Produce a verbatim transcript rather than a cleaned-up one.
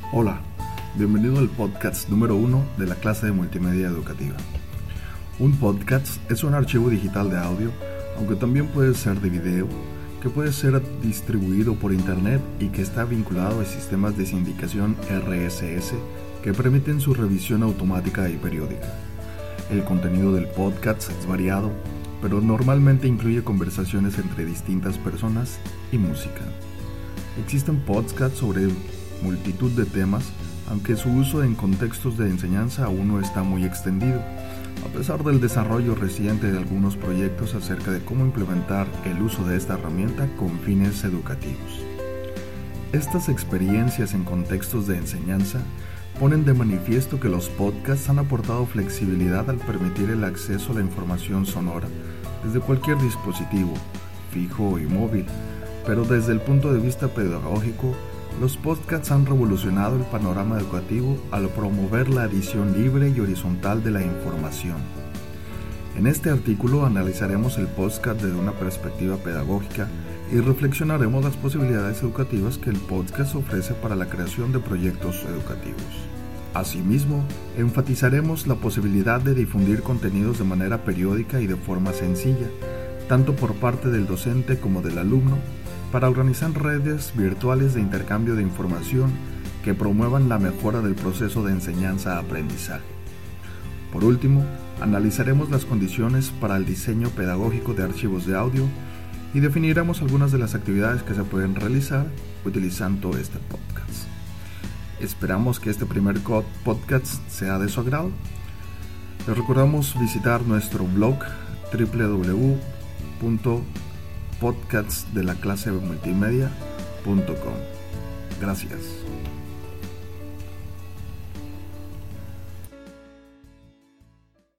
Hola, bienvenido al podcast número uno de la clase de multimedia educativa. Un podcast es un archivo digital de audio, aunque también puede ser de video, que puede ser distribuido por internet y que está vinculado a sistemas de sindicación R S S que permiten su revisión automática y periódica. El contenido del podcast es variado, pero normalmente incluye conversaciones entre distintas personas y música. Existen podcasts sobre multitud de temas, aunque su uso en contextos de enseñanza aún no está muy extendido, a pesar del desarrollo reciente de algunos proyectos acerca de cómo implementar el uso de esta herramienta con fines educativos. Estas experiencias en contextos de enseñanza ponen de manifiesto que los podcasts han aportado flexibilidad al permitir el acceso a la información sonora desde cualquier dispositivo, fijo y móvil, pero desde el punto de vista pedagógico, los podcasts han revolucionado el panorama educativo al promover la adición libre y horizontal de la información. En este artículo analizaremos el podcast desde una perspectiva pedagógica y reflexionaremos las posibilidades educativas que el podcast ofrece para la creación de proyectos educativos. Asimismo, enfatizaremos la posibilidad de difundir contenidos de manera periódica y de forma sencilla, tanto por parte del docente como del alumno, para organizar redes virtuales de intercambio de información que promuevan la mejora del proceso de enseñanza-aprendizaje. Por último, analizaremos las condiciones para el diseño pedagógico de archivos de audio y definiremos algunas de las actividades que se pueden realizar utilizando este podcast. Esperamos que este primer podcast sea de su agrado. Les recordamos visitar nuestro blog doble u doble u doble u punto podcasts de la clase multimedia punto com. Gracias.